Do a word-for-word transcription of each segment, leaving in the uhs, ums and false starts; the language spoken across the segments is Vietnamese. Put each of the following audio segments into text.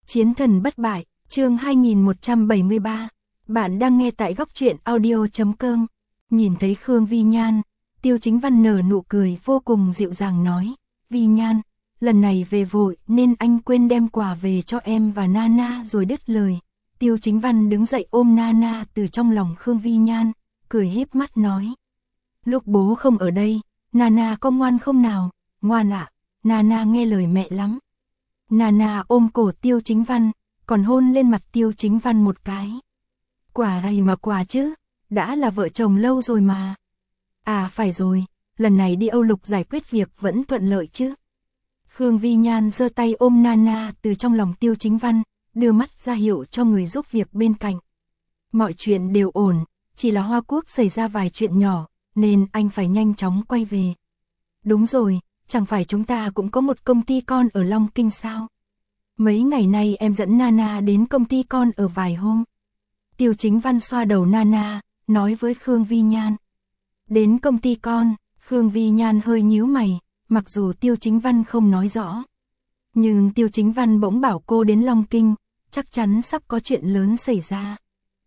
Chiến thần bất bại, chương hai nghìn một trăm bảy mươi ba. Bạn đang nghe tại góc truyện audio chấm com. Nhìn thấy Khương Vi Nhan, Tiêu Chính Văn nở nụ cười vô cùng dịu dàng nói, Vi Nhan, lần này về vội nên anh quên đem quà về cho em và Nana rồi đứt lời. Tiêu Chính Văn đứng dậy ôm Nana từ trong lòng Khương Vi Nhan, cười híp mắt nói. Lúc bố không ở đây, Nana có ngoan không nào? Ngoan ạ, à, Nana nghe lời mẹ lắm. Nana ôm cổ Tiêu Chính Văn, còn hôn lên mặt Tiêu Chính Văn một cái. Quả này mà quả chứ, đã là vợ chồng lâu rồi mà. À phải rồi, lần này đi Âu Lục giải quyết việc vẫn thuận lợi chứ. Khương Vi Nhan giơ tay ôm Nana từ trong lòng Tiêu Chính Văn, đưa mắt ra hiệu cho người giúp việc bên cạnh. Mọi chuyện đều ổn, chỉ là Hoa Quốc xảy ra vài chuyện nhỏ, nên anh phải nhanh chóng quay về. Đúng rồi, chẳng phải chúng ta cũng có một công ty con ở Long Kinh sao? Mấy ngày nay em dẫn Nana đến công ty con ở vài hôm. Tiêu Chính Văn xoa đầu Nana, nói với Khương Vi Nhan. Đến công ty con, Khương Vi Nhan hơi nhíu mày, mặc dù Tiêu Chính Văn không nói rõ. Nhưng Tiêu Chính Văn bỗng bảo cô đến Long Kinh, chắc chắn sắp có chuyện lớn xảy ra.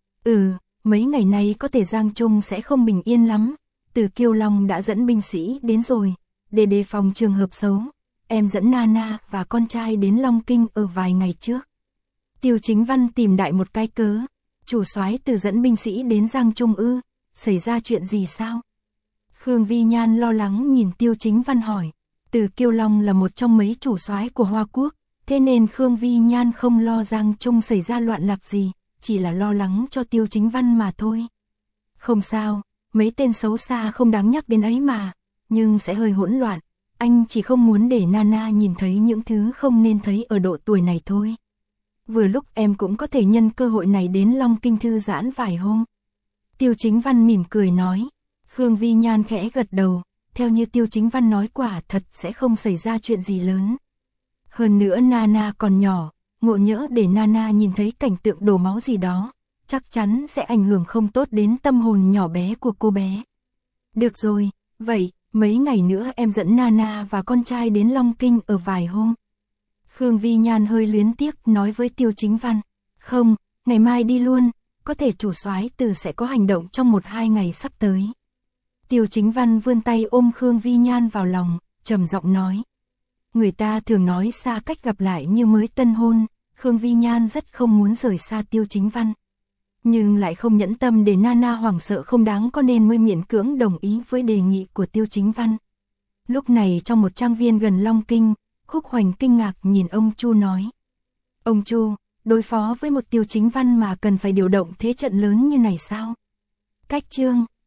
Ừ, mấy ngày nay có thể Giang Trung sẽ không bình yên lắm. Từ Kiêu Long đã dẫn binh sĩ đến rồi, để đề phòng trường hợp xấu. Em dẫn Nana và con trai đến Long Kinh ở vài ngày trước. Tiêu Chính Văn tìm đại một cái cớ. Chủ soái Từ dẫn binh sĩ đến Giang Trung ư, xảy ra chuyện gì sao? Khương Vi Nhan lo lắng nhìn Tiêu Chính Văn hỏi. Từ Kiêu Long là một trong mấy chủ soái của Hoa Quốc, thế nên Khương Vi Nhan không lo Giang Trung xảy ra loạn lạc gì, chỉ là lo lắng cho Tiêu Chính Văn mà thôi. Không sao, mấy tên xấu xa không đáng nhắc đến ấy mà, nhưng sẽ hơi hỗn loạn. Anh chỉ không muốn để Nana nhìn thấy những thứ không nên thấy ở độ tuổi này thôi. Vừa lúc em cũng có thể nhân cơ hội này đến Long Kinh thư giãn vài hôm. Tiêu Chính Văn mỉm cười nói. Khương Vi Nhan khẽ gật đầu, theo như Tiêu Chính Văn nói quả thật sẽ không xảy ra chuyện gì lớn. Hơn nữa Nana còn nhỏ, ngộ nhỡ để Nana nhìn thấy cảnh tượng đổ máu gì đó, chắc chắn sẽ ảnh hưởng không tốt đến tâm hồn nhỏ bé của cô bé. Được rồi, vậy, mấy ngày nữa em dẫn Nana và con trai đến Long Kinh ở vài hôm. Khương Vi Nhan hơi luyến tiếc nói với Tiêu Chính Văn. Không, ngày mai đi luôn, có thể chủ soái Từ sẽ có hành động trong một hai ngày sắp tới. Tiêu Chính Văn vươn tay ôm Khương Vi Nhan vào lòng, trầm giọng nói. Người ta thường nói xa cách gặp lại như mới tân hôn, Khương Vi Nhan rất không muốn rời xa Tiêu Chính Văn. Nhưng lại không nhẫn tâm để Nana hoảng sợ không đáng có nên mới miễn cưỡng đồng ý với đề nghị của Tiêu Chính Văn. Lúc này trong một trang viên gần Long Kinh, Khúc Hoành kinh ngạc nhìn ông Chu nói. Ông Chu, đối phó với một Tiêu Chính Văn mà cần phải điều động thế trận lớn như này sao? Cách chương,